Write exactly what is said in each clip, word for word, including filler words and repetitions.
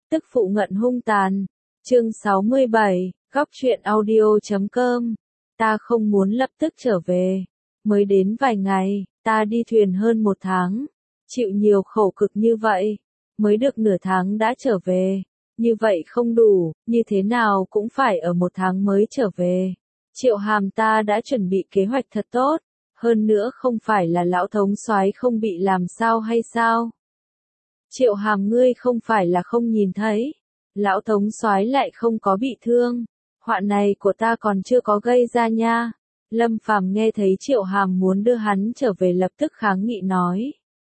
tức phụ ngận hung tàn. Chương sáu mươi bảy, góc truyện audio chấm com. Ta không muốn lập tức trở về. Mới đến vài ngày, ta đi thuyền hơn một tháng. Chịu nhiều khổ cực như vậy. Mới được nửa tháng đã trở về. Như vậy không đủ, như thế nào cũng phải ở một tháng mới trở về. Triệu Hàm ta đã chuẩn bị kế hoạch thật tốt. Hơn nữa không phải là lão thống soái không bị làm sao hay sao? Triệu Hàm ngươi không phải là không nhìn thấy. Lão thống soái lại không có bị thương. Họa này của ta còn chưa có gây ra nha. Lâm Phàm nghe thấy Triệu Hàm muốn đưa hắn trở về lập tức kháng nghị nói.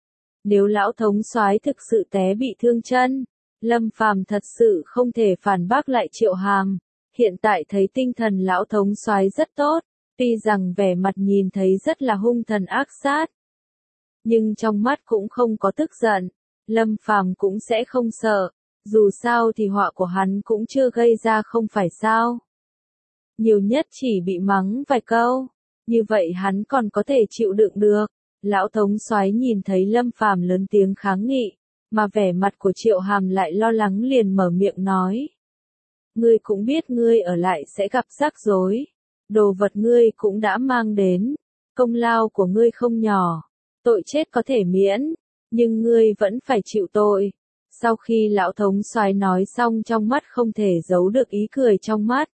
Nếu lão thống soái thực sự té bị thương chân, Lâm Phàm thật sự không thể phản bác lại Triệu Hàm. Hiện tại thấy tinh thần lão thống soái rất tốt, tuy rằng vẻ mặt nhìn thấy rất là hung thần ác sát, nhưng trong mắt cũng không có tức giận. Lâm Phàm cũng sẽ không sợ, dù sao thì họa của hắn cũng chưa gây ra không phải sao. Nhiều nhất chỉ bị mắng vài câu, như vậy hắn còn có thể chịu đựng được. Lão thống soái nhìn thấy Lâm Phàm lớn tiếng kháng nghị, mà vẻ mặt của Triệu Hàm lại lo lắng liền mở miệng nói. Ngươi cũng biết ngươi ở lại sẽ gặp rắc rối, đồ vật ngươi cũng đã mang đến, công lao của ngươi không nhỏ, tội chết có thể miễn, nhưng ngươi vẫn phải chịu tội. Sau khi lão thống soái nói xong trong mắt không thể giấu được ý cười trong mắt.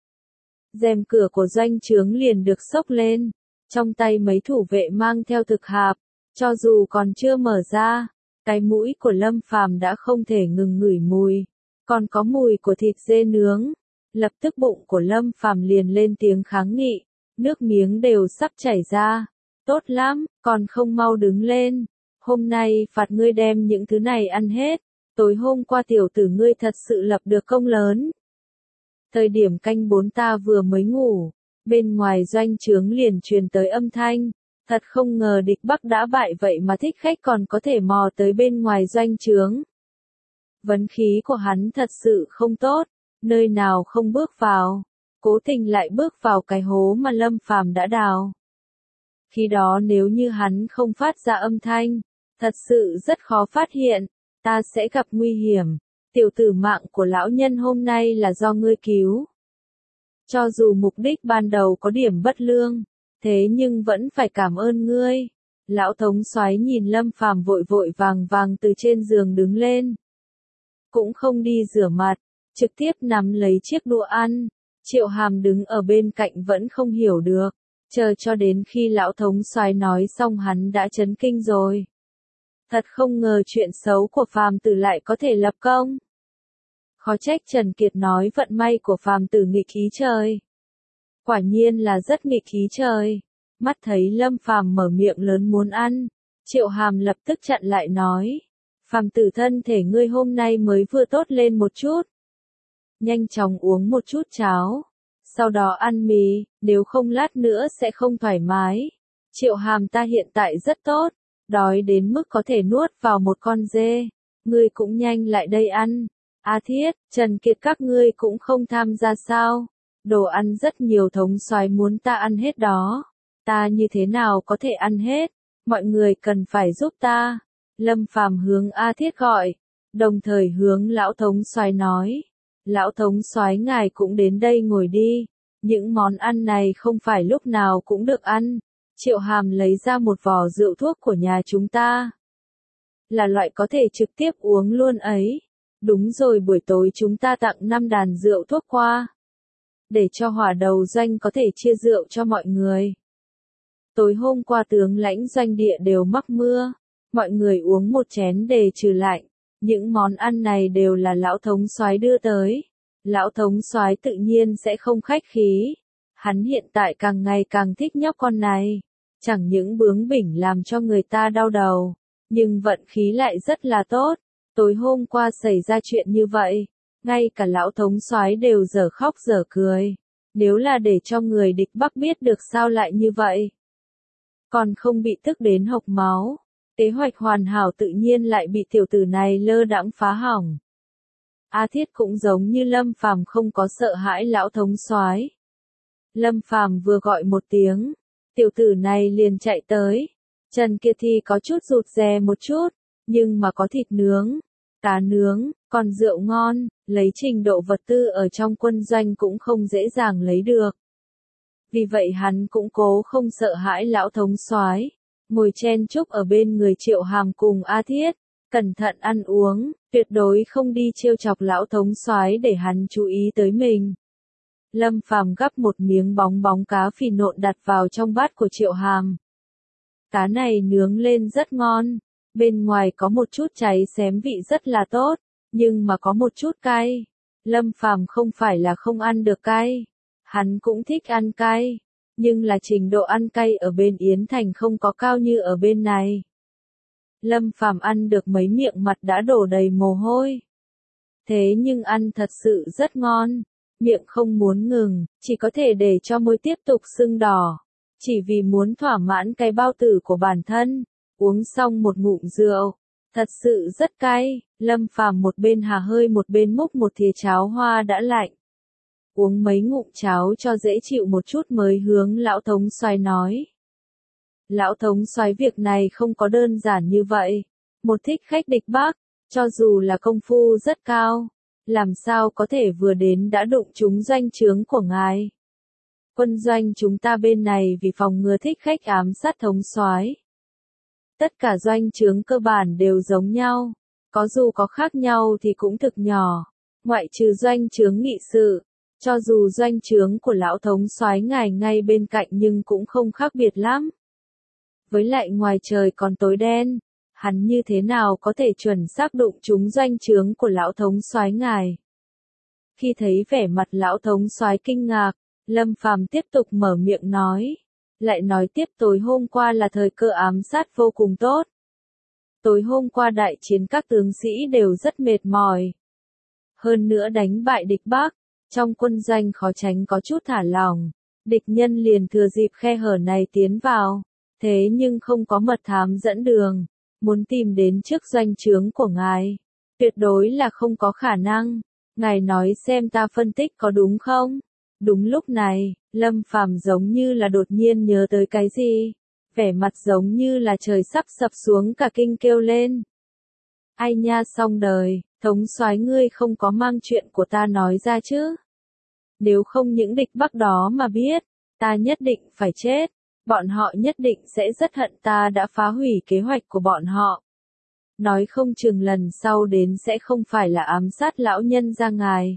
Rèm cửa của doanh trướng liền được xốc lên, trong tay mấy thủ vệ mang theo thực hạp, cho dù còn chưa mở ra, cái mũi của Lâm Phàm đã không thể ngừng ngửi mùi, còn có mùi của thịt dê nướng. Lập tức bụng của Lâm Phàm liền lên tiếng kháng nghị, nước miếng đều sắp chảy ra. Tốt lắm, còn không mau đứng lên. Hôm nay phạt ngươi đem những thứ này ăn hết. Tối hôm qua tiểu tử ngươi thật sự lập được công lớn. Thời điểm canh bốn ta vừa mới ngủ, bên ngoài doanh trướng liền truyền tới âm thanh. Thật không ngờ địch Bắc đã bại vậy mà thích khách còn có thể mò tới bên ngoài doanh trướng. Vấn khí của hắn thật sự không tốt. Nơi nào không bước vào, cố tình lại bước vào cái hố mà Lâm Phàm đã đào. Khi đó nếu như hắn không phát ra âm thanh, thật sự rất khó phát hiện, ta sẽ gặp nguy hiểm. Tiểu tử mạng của lão nhân hôm nay là do ngươi cứu. Cho dù mục đích ban đầu có điểm bất lương, thế nhưng vẫn phải cảm ơn ngươi. Lão thống soái nhìn Lâm Phàm vội vội vàng vàng từ trên giường đứng lên. Cũng không đi rửa mặt, trực tiếp nắm lấy chiếc đũa ăn. Triệu Hàm đứng ở bên cạnh vẫn không hiểu được, chờ cho đến khi lão thống soái nói xong hắn đã chấn kinh rồi. Thật không ngờ chuyện xấu của phàm tử lại có thể lập công. Khó trách Trần Kiệt nói vận may của phàm tử nghịch khí trời. Quả nhiên là rất nghịch khí trời. Mắt thấy Lâm Phàm mở miệng lớn muốn ăn, Triệu Hàm lập tức chặn lại nói. Phàm tử thân thể ngươi hôm nay mới vừa tốt lên một chút. Nhanh chóng uống một chút cháo, sau đó ăn mì, nếu không lát nữa sẽ không thoải mái. Triệu Hàm ta hiện tại rất tốt, đói đến mức có thể nuốt vào một con dê, ngươi cũng nhanh lại đây ăn. A Thiết, Trần Kiệt các ngươi cũng không tham gia sao? Đồ ăn rất nhiều thống soái muốn ta ăn hết đó, ta như thế nào có thể ăn hết, mọi người cần phải giúp ta. Lâm Phàm hướng A Thiết gọi, đồng thời hướng lão thống soái nói. Lão thống soái ngài cũng đến đây ngồi đi, những món ăn này không phải lúc nào cũng được ăn. Triệu Hàm lấy ra một vò rượu thuốc của nhà chúng ta. Là loại có thể trực tiếp uống luôn ấy. Đúng rồi, buổi tối chúng ta tặng năm đàn rượu thuốc qua. Để cho hỏa đầu doanh có thể chia rượu cho mọi người. Tối hôm qua tướng lãnh doanh địa đều mắc mưa, mọi người uống một chén để trừ lạnh. Những món ăn này đều là lão thống soái đưa tới. Lão thống soái tự nhiên sẽ không khách khí. Hắn hiện tại càng ngày càng thích nhóc con này. Chẳng những bướng bỉnh làm cho người ta đau đầu, nhưng vận khí lại rất là tốt. Tối hôm qua xảy ra chuyện như vậy, ngay cả lão thống soái đều dở khóc dở cười. Nếu là để cho người địch Bắc biết được sao lại như vậy, còn không bị tức đến hộc máu. Kế hoạch hoàn hảo tự nhiên lại bị tiểu tử này lơ đãng phá hỏng. A Thiết cũng giống như Lâm Phàm không có sợ hãi lão thống soái. Lâm Phàm vừa gọi một tiếng, tiểu tử này liền chạy tới. Trần Kiệt thì có chút rụt rè một chút, nhưng mà có thịt nướng, cá nướng, còn rượu ngon, lấy trình độ vật tư ở trong quân doanh cũng không dễ dàng lấy được. Vì vậy hắn cũng cố không sợ hãi lão thống soái, ngồi chen chúc ở bên người Triệu Hàm cùng A Thiết, cẩn thận ăn uống, tuyệt đối không đi trêu chọc lão thống soái để hắn chú ý tới mình. Lâm Phàm gắp một miếng bóng bóng cá phì nộn đặt vào trong bát của Triệu Hàm. Cá này nướng lên rất ngon, bên ngoài có một chút cháy xém vị rất là tốt, nhưng mà có một chút cay. Lâm Phàm không phải là không ăn được cay, hắn cũng thích ăn cay, nhưng là trình độ ăn cay ở bên Yến Thành không có cao như ở bên này. Lâm Phàm ăn được mấy miệng mặt đã đổ đầy mồ hôi. Thế nhưng ăn thật sự rất ngon, miệng không muốn ngừng, chỉ có thể để cho môi tiếp tục sưng đỏ, chỉ vì muốn thỏa mãn cái bao tử của bản thân. Uống xong một ngụm rượu, thật sự rất cay, Lâm Phàm một bên hà hơi một bên múc một thìa cháo hoa đã lạnh. Uống mấy ngụm cháo cho dễ chịu một chút mới hướng lão thống soái nói. Lão thống soái việc này không có đơn giản như vậy. Một thích khách địch Bắc, cho dù là công phu rất cao, làm sao có thể vừa đến đã đụng trúng doanh trướng của ngài. Quân doanh chúng ta bên này vì phòng ngừa thích khách ám sát thống soái. Tất cả doanh trướng cơ bản đều giống nhau, có dù có khác nhau thì cũng thực nhỏ, ngoại trừ doanh trướng nghị sự, cho dù doanh trướng của lão thống soái ngài ngay bên cạnh nhưng cũng không khác biệt lắm. Với lại ngoài trời còn tối đen, hắn như thế nào có thể chuẩn xác đụng trúng doanh trướng của lão thống soái ngài. Khi thấy vẻ mặt lão thống soái kinh ngạc, Lâm Phàm tiếp tục mở miệng nói. Lại nói tiếp tối hôm qua là thời cơ ám sát vô cùng tốt. Tối hôm qua đại chiến các tướng sĩ đều rất mệt mỏi. Hơn nữa đánh bại địch Bắc, trong quân doanh khó tránh có chút thả lỏng. Địch nhân liền thừa dịp khe hở này tiến vào, thế nhưng không có mật thám dẫn đường, muốn tìm đến trước doanh trướng của ngài. Tuyệt đối là không có khả năng, ngài nói xem ta phân tích có đúng không? Đúng lúc này, Lâm Phàm giống như là đột nhiên nhớ tới cái gì, vẻ mặt giống như là trời sắp sập xuống cả kinh kêu lên. Ai nha xong đời, thống soái ngươi không có mang chuyện của ta nói ra chứ. Nếu không những địch Bắc đó mà biết, ta nhất định phải chết, bọn họ nhất định sẽ rất hận ta đã phá hủy kế hoạch của bọn họ. Nói không chừng lần sau đến sẽ không phải là ám sát lão nhân ra ngài,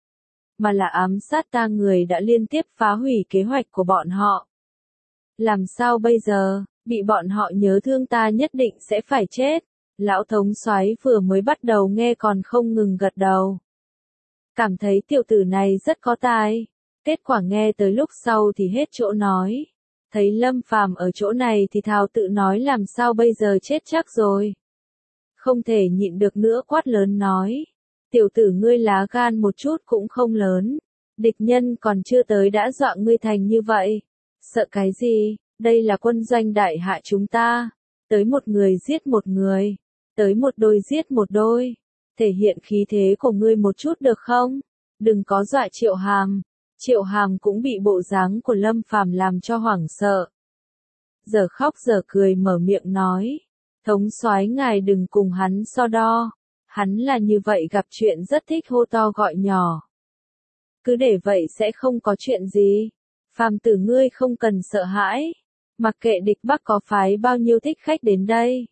mà là ám sát ta người đã liên tiếp phá hủy kế hoạch của bọn họ. Làm sao bây giờ, bị bọn họ nhớ thương ta nhất định sẽ phải chết. Lão thống soái vừa mới bắt đầu nghe còn không ngừng gật đầu. Cảm thấy tiểu tử này rất có tài. Kết quả nghe tới lúc sau thì hết chỗ nói. Thấy Lâm Phàm ở chỗ này thì thào tự nói làm sao bây giờ chết chắc rồi. Không thể nhịn được nữa quát lớn nói. Tiểu tử ngươi lá gan một chút cũng không lớn. Địch nhân còn chưa tới đã dọa ngươi thành như vậy. Sợ cái gì, đây là quân doanh đại hạ chúng ta. Tới một người giết một người. Tới một đôi giết một đôi. Thể hiện khí thế của ngươi một chút được không? Đừng có dọa Triệu Hàm. Triệu Hàm cũng bị bộ dáng của Lâm Phàm làm cho hoảng sợ. Giờ khóc giờ cười mở miệng nói. Thống soái ngài đừng cùng hắn so đo. Hắn là như vậy gặp chuyện rất thích hô to gọi nhỏ. Cứ để vậy sẽ không có chuyện gì. Phàm tử ngươi không cần sợ hãi. Mặc kệ địch Bắc có phái bao nhiêu thích khách đến đây.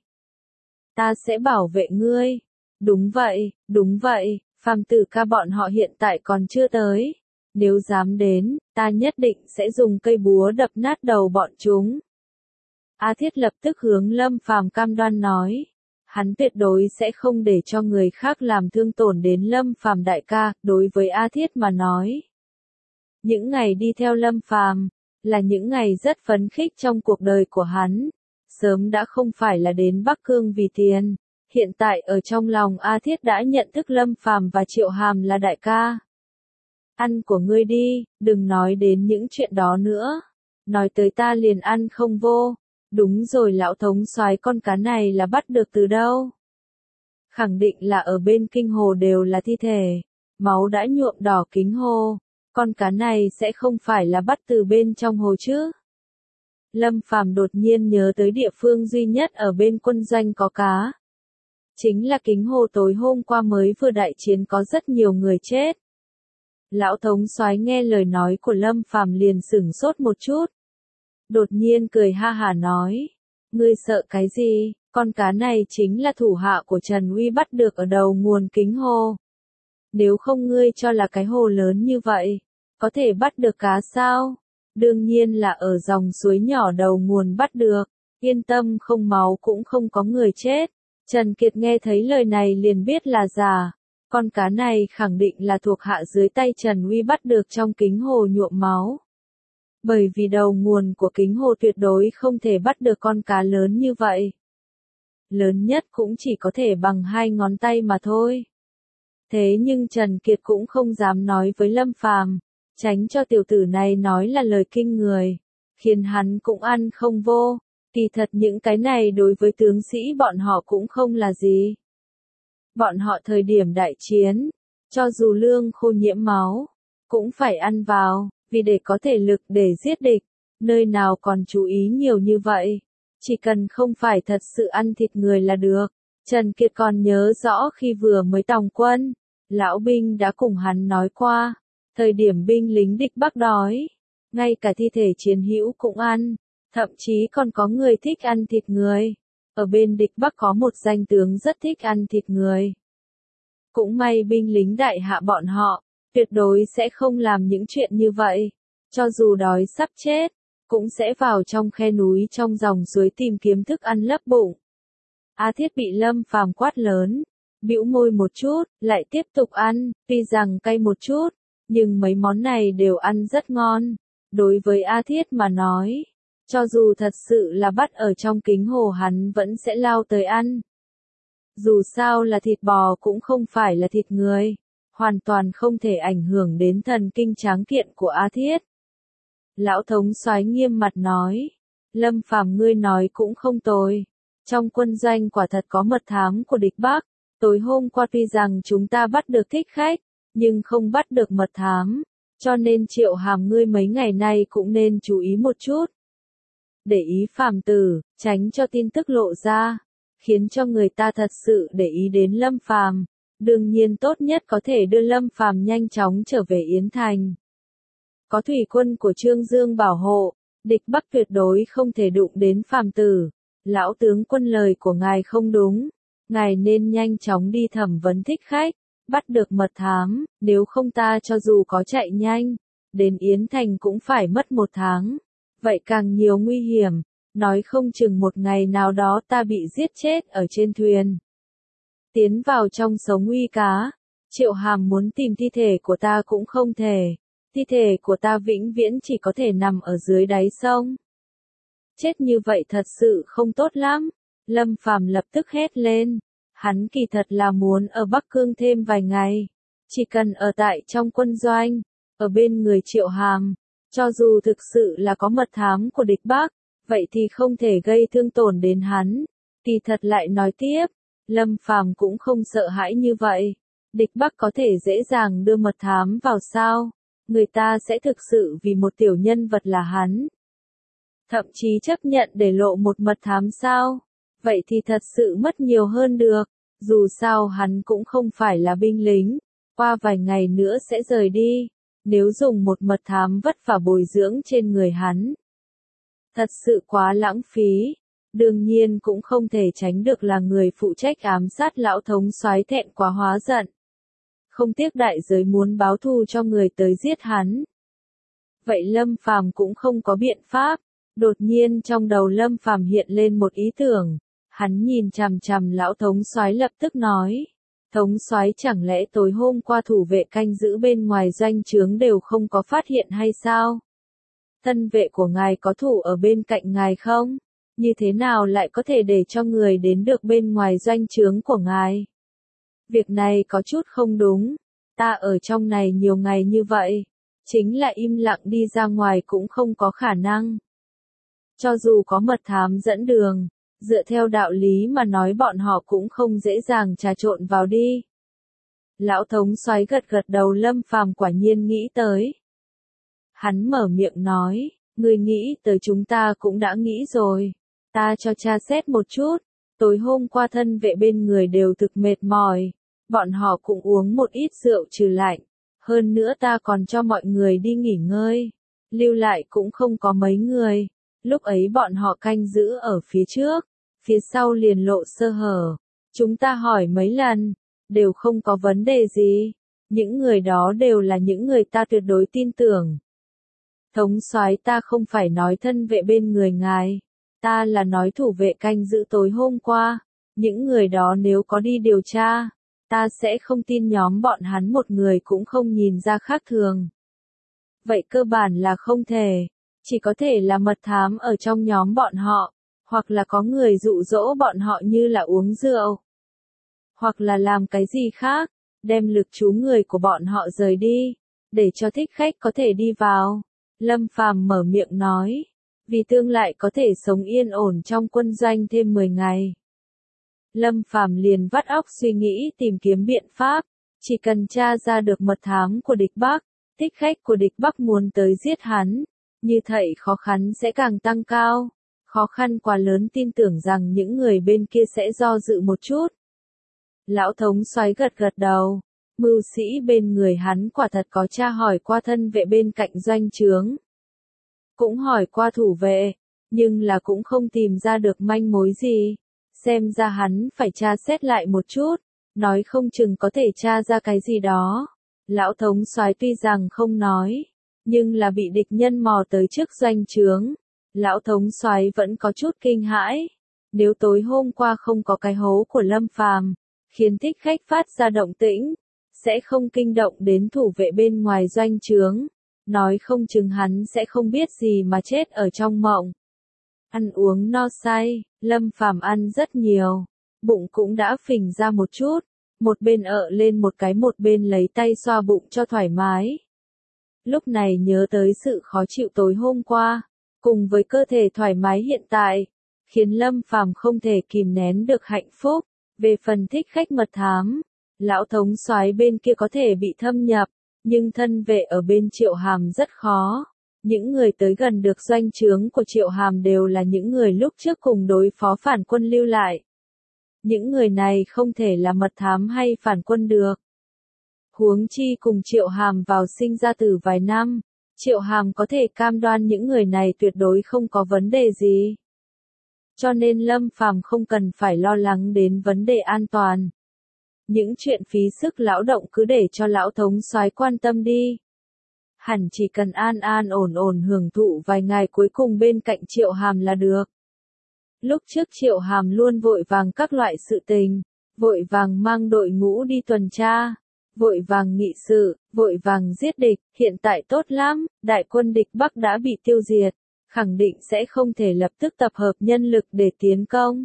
Ta sẽ bảo vệ ngươi. Đúng vậy, đúng vậy, Phàm tử ca bọn họ hiện tại còn chưa tới. Nếu dám đến, ta nhất định sẽ dùng cây búa đập nát đầu bọn chúng. A Thiết lập tức hướng Lâm Phàm cam đoan nói. Hắn tuyệt đối sẽ không để cho người khác làm thương tổn đến Lâm Phàm đại ca, đối với A Thiết mà nói. Những ngày đi theo Lâm Phàm là những ngày rất phấn khích trong cuộc đời của hắn. Sớm đã không phải là đến Bắc Cương vì tiền, hiện tại ở trong lòng A Thiết đã nhận thức Lâm Phàm và Triệu Hàm là đại ca. Ăn của ngươi đi, đừng nói đến những chuyện đó nữa. Nói tới ta liền ăn không vô. Đúng rồi, lão thống soái, con cá này là bắt được từ đâu? Khẳng định là ở bên kinh hồ đều là thi thể. Máu đã nhuộm đỏ kính hồ. Con cá này sẽ không phải là bắt từ bên trong hồ chứ? Lâm Phàm đột nhiên nhớ tới địa phương duy nhất ở bên quân doanh có cá. Chính là Kính Hồ tối hôm qua mới vừa đại chiến có rất nhiều người chết. Lão thống soái nghe lời nói của Lâm Phàm liền sửng sốt một chút. Đột nhiên cười ha hả nói. Ngươi sợ cái gì, con cá này chính là thủ hạ của Trần Uy bắt được ở đầu nguồn Kính Hồ. Nếu không ngươi cho là cái hồ lớn như vậy, có thể bắt được cá sao? Đương nhiên là ở dòng suối nhỏ đầu nguồn bắt được, yên tâm không máu cũng không có người chết. Trần Kiệt nghe thấy lời này liền biết là giả, con cá này khẳng định là thuộc hạ dưới tay Trần Uy bắt được trong Kính Hồ nhuộm máu. Bởi vì đầu nguồn của Kính Hồ tuyệt đối không thể bắt được con cá lớn như vậy. Lớn nhất cũng chỉ có thể bằng hai ngón tay mà thôi. Thế nhưng Trần Kiệt cũng không dám nói với Lâm Phàm, tránh cho tiểu tử này nói là lời kinh người, khiến hắn cũng ăn không vô. Kỳ thật những cái này đối với tướng sĩ bọn họ cũng không là gì. Bọn họ thời điểm đại chiến, cho dù lương khô nhiễm máu, cũng phải ăn vào, vì để có thể lực để giết địch, nơi nào còn chú ý nhiều như vậy. Chỉ cần không phải thật sự ăn thịt người là được. Trần Kiệt còn nhớ rõ khi vừa mới tòng quân, lão binh đã cùng hắn nói qua, thời điểm binh lính địch Bắc đói, ngay cả thi thể chiến hữu cũng ăn, thậm chí còn có người thích ăn thịt người. Ở bên địch Bắc có một danh tướng rất thích ăn thịt người. Cũng may binh lính đại hạ bọn họ, tuyệt đối sẽ không làm những chuyện như vậy, cho dù đói sắp chết, cũng sẽ vào trong khe núi trong dòng suối tìm kiếm thức ăn lấp bụng. A Thiết bị Lâm Phàm quát lớn, bĩu môi một chút, lại tiếp tục ăn, tuy rằng cay một chút, nhưng mấy món này đều ăn rất ngon. Đối với A Thiết mà nói, cho dù thật sự là bắt ở trong Kính Hồ hắn vẫn sẽ lao tới ăn. Dù sao là thịt bò cũng không phải là thịt người, hoàn toàn không thể ảnh hưởng đến thần kinh tráng kiện của A Thiết. Lão thống soái nghiêm mặt nói, Lâm Phàm ngươi nói cũng không tồi. Trong quân doanh quả thật có mật thám của địch Bắc, tối hôm qua tuy rằng chúng ta bắt được thích khách, nhưng không bắt được mật thám, cho nên Triệu Hàm ngươi mấy ngày nay cũng nên chú ý một chút. Để ý phàm tử, tránh cho tin tức lộ ra, khiến cho người ta thật sự để ý đến Lâm Phàm. Đương nhiên tốt nhất có thể đưa Lâm Phàm nhanh chóng trở về Yến Thành. Có thủy quân của Trương Dương bảo hộ, địch Bắc tuyệt đối không thể đụng đến phàm tử. Lão tướng quân lời của ngài không đúng, ngài nên nhanh chóng đi thẩm vấn thích khách, bắt được mật thám, nếu không ta cho dù có chạy nhanh, đến Yến Thành cũng phải mất một tháng. Vậy càng nhiều nguy hiểm, nói không chừng một ngày nào đó ta bị giết chết ở trên thuyền. Tiến vào trong sống nguy cá, Triệu Hàm muốn tìm thi thể của ta cũng không thể, thi thể của ta vĩnh viễn chỉ có thể nằm ở dưới đáy sông. Chết như vậy thật sự không tốt lắm. Lâm Phàm lập tức hét lên, hắn kỳ thật là muốn ở Bắc Cương thêm vài ngày, chỉ cần ở tại trong quân doanh, ở bên người Triệu Hàm, cho dù thực sự là có mật thám của địch Bắc, vậy thì không thể gây thương tổn đến hắn. Kỳ thật lại nói tiếp, Lâm Phàm cũng không sợ hãi như vậy, địch Bắc có thể dễ dàng đưa mật thám vào sao, người ta sẽ thực sự vì một tiểu nhân vật là hắn. Thậm chí chấp nhận để lộ một mật thám sao, vậy thì thật sự mất nhiều hơn được, dù sao hắn cũng không phải là binh lính, qua vài ngày nữa sẽ rời đi, nếu dùng một mật thám vất vả bồi dưỡng trên người hắn. Thật sự quá lãng phí, đương nhiên cũng không thể tránh được là người phụ trách ám sát lão thống soái thẹn quá hóa giận. Không tiếc đại giới muốn báo thù cho người tới giết hắn. Vậy Lâm Phàm cũng không có biện pháp. Đột nhiên trong đầu Lâm Phàm hiện lên một ý tưởng, hắn nhìn chằm chằm lão thống soái lập tức nói, thống soái chẳng lẽ tối hôm qua thủ vệ canh giữ bên ngoài doanh trướng đều không có phát hiện hay sao? Thân vệ của ngài có thủ ở bên cạnh ngài không? Như thế nào lại có thể để cho người đến được bên ngoài doanh trướng của ngài? Việc này có chút không đúng, ta ở trong này nhiều ngày như vậy, chính là im lặng đi ra ngoài cũng không có khả năng. Cho dù có mật thám dẫn đường, dựa theo đạo lý mà nói bọn họ cũng không dễ dàng trà trộn vào đi. Lão thống soái gật gật đầu, Lâm Phàm quả nhiên nghĩ tới. Hắn mở miệng nói, người nghĩ tới chúng ta cũng đã nghĩ rồi, ta cho tra xét một chút, Tối hôm qua thân vệ bên người đều thực mệt mỏi, bọn họ cũng uống một ít rượu trừ lạnh, hơn nữa ta còn cho mọi người đi nghỉ ngơi, lưu lại cũng không có mấy người, lúc ấy bọn họ canh giữ ở phía trước, phía sau liền lộ sơ hở, chúng ta hỏi mấy lần, đều không có vấn đề gì, những người đó đều là những người ta tuyệt đối tin tưởng. Thống soái, ta không phải nói thân vệ bên người ngài, ta là nói thủ vệ canh giữ tối hôm qua, những người đó nếu có đi điều tra, ta sẽ không tin nhóm bọn hắn một người cũng không nhìn ra khác thường. Vậy cơ bản là không thể, chỉ có thể là mật thám ở trong nhóm bọn họ, hoặc là có người dụ dỗ bọn họ như là uống rượu, hoặc là làm cái gì khác, đem lực chú người của bọn họ rời đi, để cho thích khách có thể đi vào. Lâm Phàm mở miệng nói, vì tương lai có thể sống yên ổn trong quân doanh thêm mười ngày. Lâm Phàm liền vắt óc suy nghĩ tìm kiếm biện pháp, chỉ cần tra ra được mật thám của địch Bắc, thích khách của địch Bắc muốn tới giết hắn, như vậy khó khăn sẽ càng tăng cao, khó khăn quá lớn tin tưởng rằng những người bên kia sẽ do dự một chút. Lão thống soái gật gật đầu, mưu sĩ bên người hắn quả thật có tra hỏi qua thân vệ bên cạnh doanh trướng. Cũng hỏi qua thủ vệ, nhưng là cũng không tìm ra được manh mối gì, xem ra hắn phải tra xét lại một chút, nói không chừng có thể tra ra cái gì đó. Lão thống soái tuy rằng không nói, nhưng là bị địch nhân mò tới trước doanh trướng, lão thống soái vẫn có chút kinh hãi. Nếu tối hôm qua không có cái hố của Lâm Phàm, khiến thích khách phát ra động tĩnh, sẽ không kinh động đến thủ vệ bên ngoài doanh trướng, nói không chừng hắn sẽ không biết gì mà chết ở trong mộng. Ăn uống no say, Lâm Phàm ăn rất nhiều, bụng cũng đã phình ra một chút, một bên ợ lên một cái một bên lấy tay xoa bụng cho thoải mái. Lúc này nhớ tới sự khó chịu tối hôm qua, cùng với cơ thể thoải mái hiện tại, khiến Lâm Phàm không thể kìm nén được hạnh phúc. Về phần thích khách mật thám, lão thống soái bên kia có thể bị thâm nhập, nhưng thân vệ ở bên Triệu Hàm rất khó. Những người tới gần được doanh trướng của Triệu Hàm đều là những người lúc trước cùng đối phó phản quân lưu lại. Những người này không thể là mật thám hay phản quân được. Huống chi cùng Triệu Hàm vào sinh ra tử vài năm, Triệu Hàm có thể cam đoan những người này tuyệt đối không có vấn đề gì. Cho nên Lâm Phàm không cần phải lo lắng đến vấn đề an toàn. Những chuyện phí sức lão động cứ để cho lão thống soái quan tâm đi. Hẳn chỉ cần an an ổn ổn hưởng thụ vài ngày cuối cùng bên cạnh Triệu Hàm là được. Lúc trước Triệu Hàm luôn vội vàng các loại sự tình, vội vàng mang đội ngũ đi tuần tra, vội vàng nghị sự, vội vàng giết địch, hiện tại tốt lắm, đại quân địch Bắc đã bị tiêu diệt, khẳng định sẽ không thể lập tức tập hợp nhân lực để tiến công.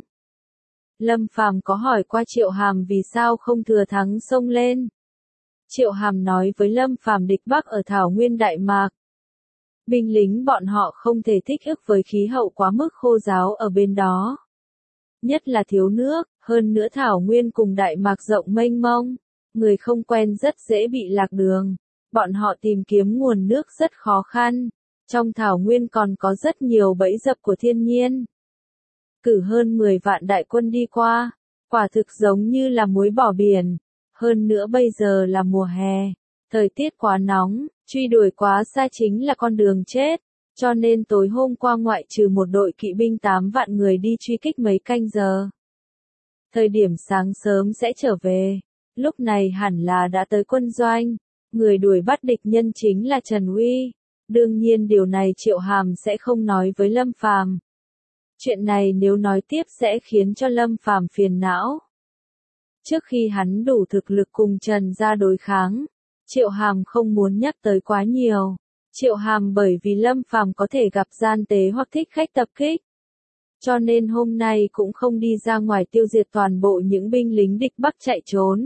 Lâm Phàm có hỏi qua Triệu Hàm vì sao không thừa thắng xông lên. Triệu Hàm nói với Lâm Phàm địch Bắc ở Thảo Nguyên Đại Mạc. Binh lính bọn họ không thể thích ứng với khí hậu quá mức khô ráo ở bên đó. Nhất là thiếu nước, hơn nữa Thảo Nguyên cùng Đại Mạc rộng mênh mông, người không quen rất dễ bị lạc đường. Bọn họ tìm kiếm nguồn nước rất khó khăn. Trong Thảo Nguyên còn có rất nhiều bẫy dập của thiên nhiên. Cử hơn mười vạn đại quân đi qua, quả thực giống như là muối bỏ biển. Hơn nữa bây giờ là mùa hè, thời tiết quá nóng, truy đuổi quá xa chính là con đường chết. Cho nên tối hôm qua ngoại trừ một đội kỵ binh tám vạn người đi truy kích mấy canh giờ. Thời điểm sáng sớm sẽ trở về, lúc này hẳn là đã tới quân doanh, người đuổi bắt địch nhân chính là Trần Uy. Đương nhiên điều này Triệu Hàm sẽ không nói với Lâm Phàm. Chuyện này nếu nói tiếp sẽ khiến cho Lâm Phàm phiền não. Trước khi hắn đủ thực lực cùng Trần ra đối kháng, Triệu Hàm không muốn nhắc tới quá nhiều. Triệu Hàm bởi vì Lâm Phàm có thể gặp gian tế hoặc thích khách tập kích, cho nên hôm nay cũng không đi ra ngoài tiêu diệt toàn bộ những binh lính địch Bắc chạy trốn.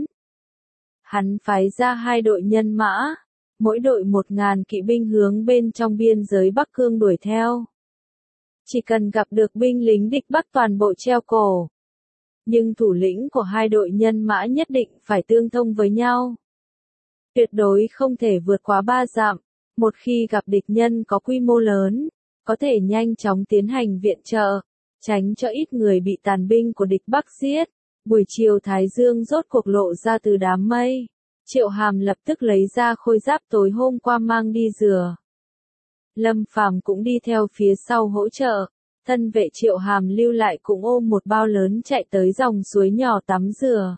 Hắn phái ra hai đội nhân mã, mỗi đội một ngàn kỵ binh hướng bên trong biên giới Bắc Cương đuổi theo. Chỉ cần gặp được binh lính địch Bắc toàn bộ treo cổ. Nhưng thủ lĩnh của hai đội nhân mã nhất định phải tương thông với nhau. Tuyệt đối không thể vượt quá ba dặm. Một khi gặp địch nhân có quy mô lớn, có thể nhanh chóng tiến hành viện trợ. tránh cho ít người bị tàn binh của địch Bắc giết. Buổi chiều Thái Dương rốt cuộc lộ ra từ đám mây. Triệu Hàm lập tức lấy ra khôi giáp tối hôm qua mang đi rửa. Lâm Phàm cũng đi theo phía sau hỗ trợ. Thân vệ Triệu Hàm lưu lại cũng ôm một bao lớn chạy tới dòng suối nhỏ tắm rửa.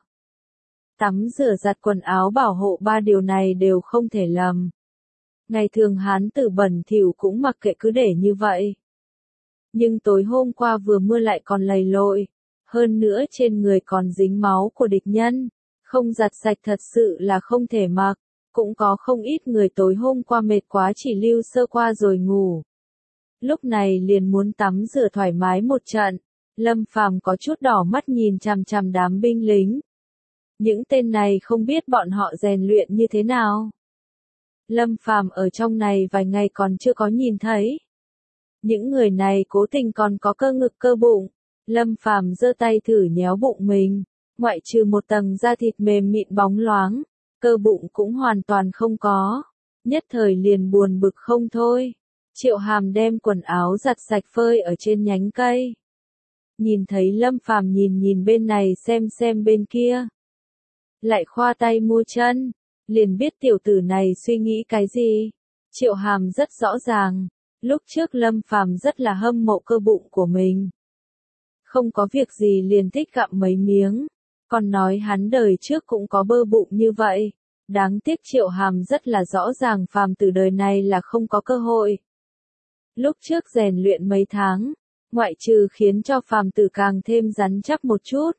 Tắm rửa giặt quần áo bảo hộ ba điều này đều không thể lầm. Ngày thường hán tử bẩn thỉu cũng mặc kệ cứ để như vậy. Nhưng tối hôm qua vừa mưa lại còn lầy lội. Hơn nữa trên người còn dính máu của địch nhân. Không giặt sạch thật sự là không thể mặc. Cũng có không ít người tối hôm qua mệt quá chỉ lưu sơ qua rồi ngủ. Lúc này liền muốn tắm rửa thoải mái một trận. Lâm Phàm có chút đỏ mắt nhìn chằm chằm đám binh lính. Những tên này không biết bọn họ rèn luyện như thế nào. Lâm Phàm ở trong này vài ngày còn chưa có nhìn thấy. Những người này cố tình còn có cơ ngực cơ bụng. Lâm Phàm giơ tay thử nhéo bụng mình, ngoại trừ một tầng da thịt mềm mịn bóng loáng, cơ bụng cũng hoàn toàn không có. Nhất thời liền buồn bực không thôi. Triệu Hàm đem quần áo giặt sạch phơi ở trên nhánh cây. Nhìn thấy Lâm Phàm nhìn nhìn bên này xem xem bên kia. Lại khoa tay mua chân, liền biết tiểu tử này suy nghĩ cái gì. Triệu Hàm rất rõ ràng, lúc trước Lâm Phàm rất là hâm mộ cơ bụng của mình. Không có việc gì liền thích gặm mấy miếng, còn nói hắn đời trước cũng có bơ bụng như vậy. Đáng tiếc Triệu Hàm rất là rõ ràng phàm tử đời này là không có cơ hội. Lúc trước rèn luyện mấy tháng, ngoại trừ khiến cho phàm tử càng thêm rắn chắc một chút.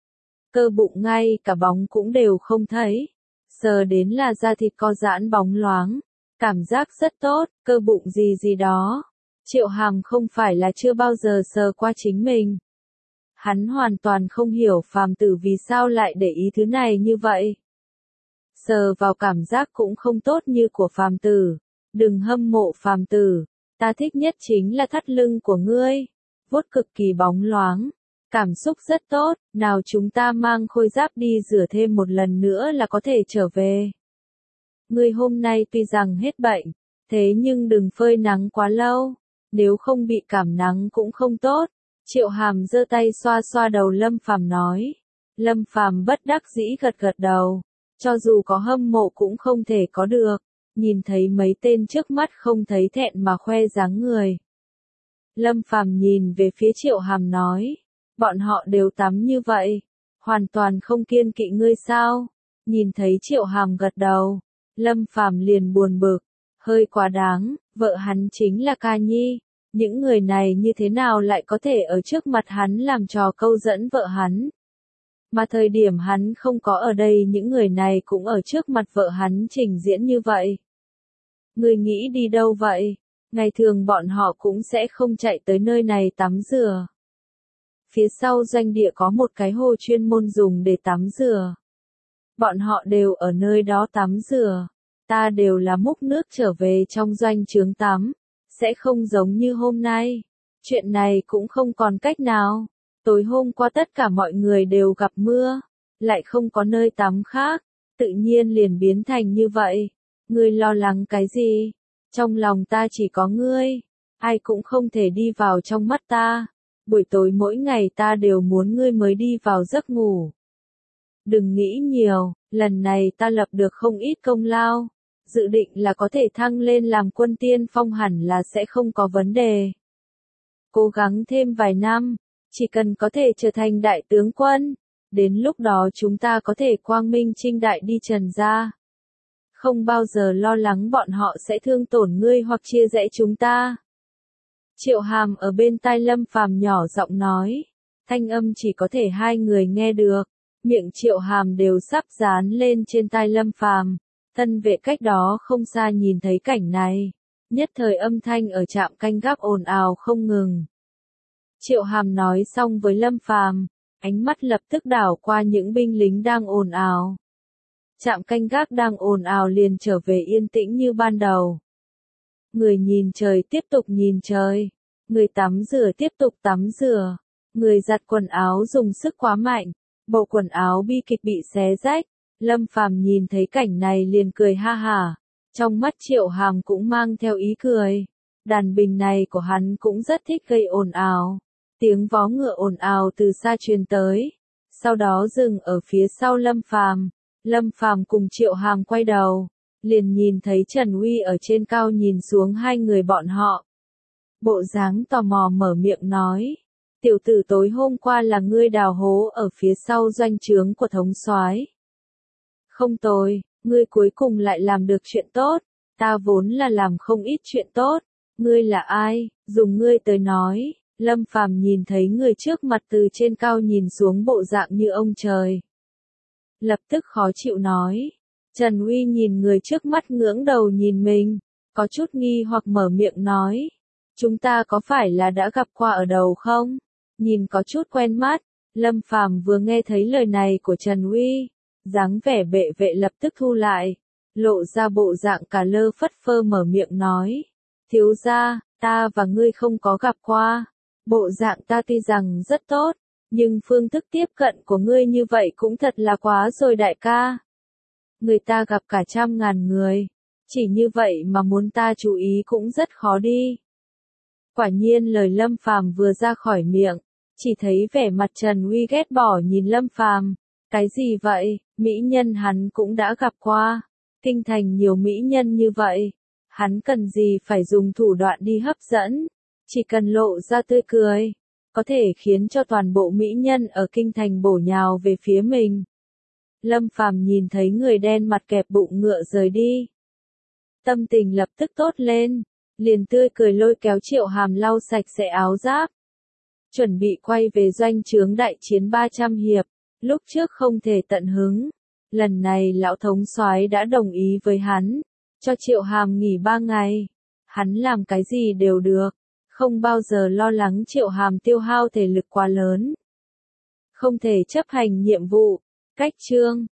Cơ bụng ngay cả bóng cũng đều không thấy. Sờ đến là da thịt co giãn bóng loáng. Cảm giác rất tốt, cơ bụng gì gì đó. Triệu Hàm không phải là chưa bao giờ sờ qua chính mình. Hắn hoàn toàn không hiểu phàm tử vì sao lại để ý thứ này như vậy. Sờ vào cảm giác cũng không tốt như của phàm tử. Đừng hâm mộ phàm tử. Ta thích nhất chính là thắt lưng của ngươi. Vuốt cực kỳ bóng loáng. Cảm xúc rất tốt, nào chúng ta mang khôi giáp đi rửa thêm một lần nữa là có thể trở về. Ngươi hôm nay tuy rằng hết bệnh, thế nhưng đừng phơi nắng quá lâu, nếu không bị cảm nắng cũng không tốt. Triệu Hàm giơ tay xoa xoa đầu Lâm Phàm nói. Lâm Phàm bất đắc dĩ gật gật đầu, cho dù có hâm mộ cũng không thể có được, nhìn thấy mấy tên trước mắt không thấy thẹn mà khoe dáng người. Lâm Phàm nhìn về phía Triệu Hàm nói. Bọn họ đều tắm như vậy, hoàn toàn không kiêng kỵ ngươi sao? Nhìn thấy Triệu Hàm gật đầu, Lâm Phàm liền buồn bực, hơi quá đáng, vợ hắn chính là Ca Nhi, những người này như thế nào lại có thể ở trước mặt hắn làm trò câu dẫn vợ hắn? Mà thời điểm hắn không có ở đây những người này cũng ở trước mặt vợ hắn trình diễn như vậy. Ngươi nghĩ đi đâu vậy? Ngày thường bọn họ cũng sẽ không chạy tới nơi này tắm rửa. Phía sau doanh địa có một cái hồ chuyên môn dùng để tắm rửa. Bọn họ đều ở nơi đó tắm rửa. Ta đều là múc nước trở về trong doanh trướng tắm. Sẽ không giống như hôm nay. Chuyện này cũng không còn cách nào. Tối hôm qua tất cả mọi người đều gặp mưa. Lại không có nơi tắm khác. Tự nhiên liền biến thành như vậy. Ngươi lo lắng cái gì? Trong lòng ta chỉ có ngươi. Ai cũng không thể đi vào trong mắt ta. Buổi tối mỗi ngày ta đều muốn ngươi mới đi vào giấc ngủ. Đừng nghĩ nhiều, lần này ta lập được không ít công lao. Dự định là có thể thăng lên làm quân tiên phong hẳn là sẽ không có vấn đề. Cố gắng thêm vài năm, chỉ cần có thể trở thành đại tướng quân. Đến lúc đó chúng ta có thể quang minh trinh đại đi Trần gia. Không bao giờ lo lắng bọn họ sẽ thương tổn ngươi hoặc chia rẽ chúng ta. Triệu Hàm ở bên tai Lâm Phàm nhỏ giọng nói, thanh âm chỉ có thể hai người nghe được, miệng Triệu Hàm đều sắp dán lên trên tai Lâm Phàm. Thân vệ cách đó không xa nhìn thấy cảnh này, nhất thời âm thanh ở trạm canh gác ồn ào không ngừng. Triệu Hàm nói xong với Lâm Phàm, ánh mắt lập tức đảo qua những binh lính đang ồn ào. Trạm canh gác đang ồn ào liền trở về yên tĩnh như ban đầu. Người nhìn trời tiếp tục nhìn trời, người tắm rửa tiếp tục tắm rửa, người giặt quần áo dùng sức quá mạnh, bộ quần áo bi kịch bị xé rách. Lâm Phàm nhìn thấy cảnh này liền cười ha hả, trong mắt Triệu Hàm cũng mang theo ý cười. Đàn bình này của hắn cũng rất thích gây ồn ào, Tiếng vó ngựa ồn ào từ xa truyền tới, sau đó dừng ở phía sau Lâm Phàm. Lâm Phàm cùng Triệu Hàm quay đầu, liền nhìn thấy Trần Uy ở trên cao nhìn xuống hai người bọn họ. Bộ dáng tò mò mở miệng nói, tiểu tử tối hôm qua là ngươi đào hố ở phía sau doanh trướng của thống soái. Không tồi, ngươi cuối cùng lại làm được chuyện tốt, ta vốn là làm không ít chuyện tốt, ngươi là ai, dùng ngươi tới nói. Lâm Phàm nhìn thấy người trước mặt từ trên cao nhìn xuống bộ dạng như ông trời. Lập tức khó chịu nói. Trần Uy nhìn người trước mắt ngưỡng đầu nhìn mình, có chút nghi hoặc mở miệng nói. Chúng ta có phải là đã gặp qua ở đâu không? Nhìn có chút quen mắt. Lâm Phàm vừa nghe thấy lời này của Trần Uy, dáng vẻ bệ vệ lập tức thu lại, lộ ra bộ dạng cả lơ phất phơ mở miệng nói. Thiếu gia, ta và ngươi không có gặp qua. Bộ dạng ta tuy rằng rất tốt, nhưng phương thức tiếp cận của ngươi như vậy cũng thật là quá rồi đại ca. Người ta gặp cả trăm ngàn người, chỉ như vậy mà muốn ta chú ý cũng rất khó đi. Quả nhiên lời Lâm Phàm vừa ra khỏi miệng, chỉ thấy vẻ mặt Trần Uy ghét bỏ nhìn Lâm Phàm. Cái gì vậy, mỹ nhân hắn cũng đã gặp qua. Kinh thành nhiều mỹ nhân như vậy, hắn cần gì phải dùng thủ đoạn đi hấp dẫn. Chỉ cần lộ ra tươi cười, có thể khiến cho toàn bộ mỹ nhân ở kinh thành bổ nhào về phía mình. Lâm Phàm nhìn thấy người đen mặt kẹp bụng ngựa rời đi. Tâm tình lập tức tốt lên, liền tươi cười lôi kéo Triệu Hàm lau sạch sẽ áo giáp. Chuẩn bị quay về doanh trướng đại chiến ba trăm hiệp, lúc trước không thể tận hứng. Lần này lão thống soái đã đồng ý với hắn, cho Triệu Hàm nghỉ ba ngày. Hắn làm cái gì đều được. Không bao giờ lo lắng Triệu Hàm tiêu hao thể lực quá lớn. Không thể chấp hành nhiệm vụ. Cách chương